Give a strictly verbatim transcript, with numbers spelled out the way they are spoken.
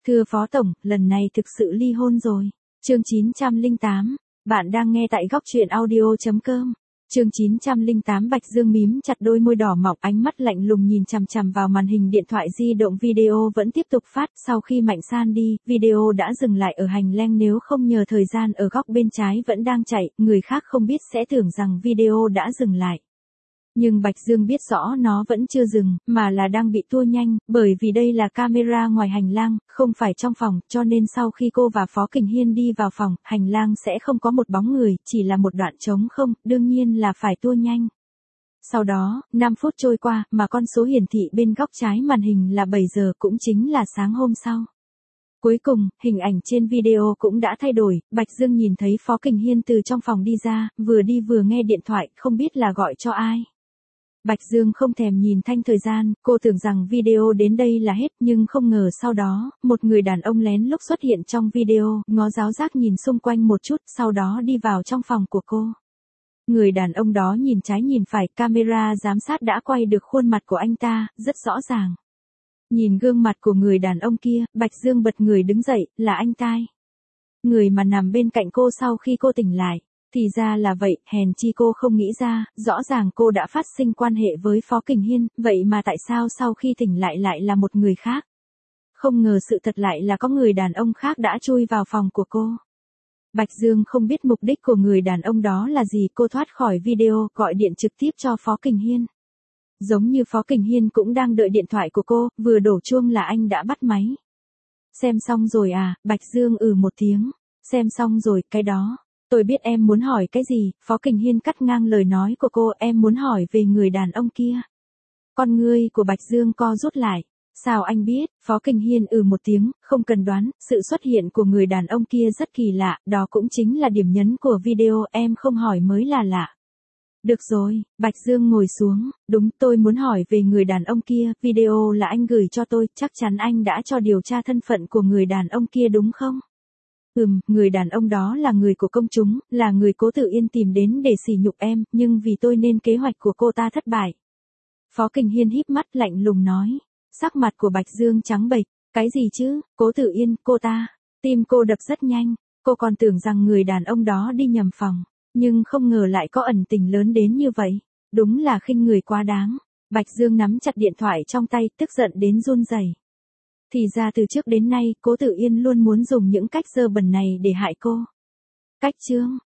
Thưa Phó Tổng, lần này thực sự ly hôn rồi. Chương chín trăm lẻ tám. Bạn đang nghe tại góc truyện audio chấm com. Chương chín trăm lẻ tám. Bạch Dương mím chặt đôi môi đỏ mọng, ánh mắt lạnh lùng nhìn chằm chằm vào màn hình điện thoại di động. Video vẫn tiếp tục phát. Sau khi Mạnh San đi, video đã dừng lại ở hành lang, nếu không nhờ thời gian ở góc bên trái vẫn đang chạy, người khác không biết sẽ tưởng rằng video đã dừng lại. Nhưng Bạch Dương biết rõ nó vẫn chưa dừng, mà là đang bị tua nhanh, bởi vì đây là camera ngoài hành lang, không phải trong phòng, cho nên sau khi cô và Phó Kình Hiên đi vào phòng, hành lang sẽ không có một bóng người, chỉ là một đoạn trống không, đương nhiên là phải tua nhanh. Sau đó, năm phút trôi qua, mà con số hiển thị bên góc trái màn hình là bảy giờ, cũng chính là sáng hôm sau. Cuối cùng, hình ảnh trên video cũng đã thay đổi, Bạch Dương nhìn thấy Phó Kình Hiên từ trong phòng đi ra, vừa đi vừa nghe điện thoại, không biết là gọi cho ai. Bạch Dương không thèm nhìn thanh thời gian, cô tưởng rằng video đến đây là hết, nhưng không ngờ sau đó, một người đàn ông lén lút xuất hiện trong video, ngó giáo giác nhìn xung quanh một chút, sau đó đi vào trong phòng của cô. Người đàn ông đó nhìn trái nhìn phải, camera giám sát đã quay được khuôn mặt của anh ta, rất rõ ràng. Nhìn gương mặt của người đàn ông kia, Bạch Dương bật người đứng dậy, là anh tai. Người mà nằm bên cạnh cô sau khi cô tỉnh lại. Thì ra là vậy, hèn chi cô không nghĩ ra, rõ ràng cô đã phát sinh quan hệ với Phó Kình Hiên, vậy mà tại sao sau khi tỉnh lại lại là một người khác? Không ngờ sự thật lại là có người đàn ông khác đã chui vào phòng của cô. Bạch Dương không biết mục đích của người đàn ông đó là gì, cô thoát khỏi video, gọi điện trực tiếp cho Phó Kình Hiên. Giống như Phó Kình Hiên cũng đang đợi điện thoại của cô, vừa đổ chuông là anh đã bắt máy. Xem xong rồi à, Bạch Dương ừ một tiếng, xem xong rồi, cái đó. Tôi biết em muốn hỏi cái gì, Phó Kình Hiên cắt ngang lời nói của cô, em muốn hỏi về người đàn ông kia. Con ngươi của Bạch Dương co rút lại. Sao anh biết, Phó Kình Hiên ừ một tiếng, không cần đoán, sự xuất hiện của người đàn ông kia rất kỳ lạ, đó cũng chính là điểm nhấn của video, em không hỏi mới là lạ. Được rồi, Bạch Dương ngồi xuống, đúng, tôi muốn hỏi về người đàn ông kia, video là anh gửi cho tôi, chắc chắn anh đã cho điều tra thân phận của người đàn ông kia đúng không? Ừm, người đàn ông đó là người của công chúng, là người Cố Tử Yên tìm đến để sỉ nhục em, nhưng vì tôi nên kế hoạch của cô ta thất bại. Phó Kình Hiên híp mắt lạnh lùng nói. Sắc mặt của Bạch Dương trắng bệch, cái gì chứ, Cố Tử Yên, cô ta. Tim cô đập rất nhanh, cô còn tưởng rằng người đàn ông đó đi nhầm phòng, nhưng không ngờ lại có ẩn tình lớn đến như vậy. Đúng là khinh người quá đáng. Bạch Dương nắm chặt điện thoại trong tay, tức giận đến run rẩy. Thì ra từ trước đến nay, Cố Tử Yên luôn muốn dùng những cách dơ bẩn này để hại cô. Cách chương,